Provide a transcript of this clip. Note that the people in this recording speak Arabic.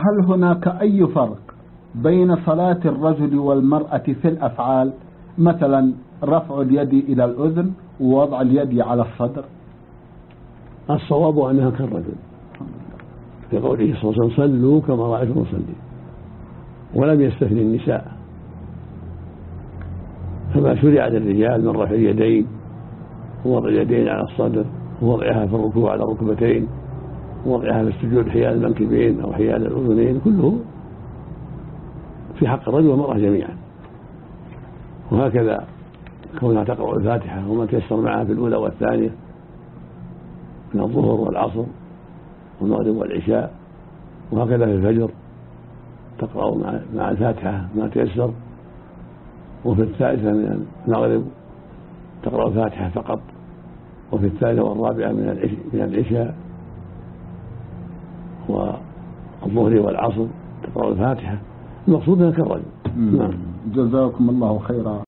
هل هناك أي فرق بين صلاة الرجل والمرأة في الأفعال، مثلا رفع اليد إلى الأذن ووضع اليد على الصدر؟ الصواب أنها كالرجل، في قوله صلى الله عليه وسلم صلوا كما رأيتم نصلي، ولم يستثني النساء، فما شرع للرجال من رفع اليدين ووضع اليدين على الصدر ووضعها في الركوع على الركبتين ووضعها في السجود حيال المنكبين أو حيال الأذنين، كله في حق الرجل والمرأة جميعا. وهكذا كونها تقرأ الفاتحة وما تيسر معها في الأولى والثانية من الظهر والعصر والمغرب والعشاء، وهكذا في الفجر تقرأ مع الفاتحة ما تيسر، وفي الثالثة من المغرب تقرأ الفاتحة فقط، وفي الثالثة والرابعة من العشاء والظهر والعصر تقرأ الفاتحة. المقصود أنها كالرجل. جزاكم الله خيرا.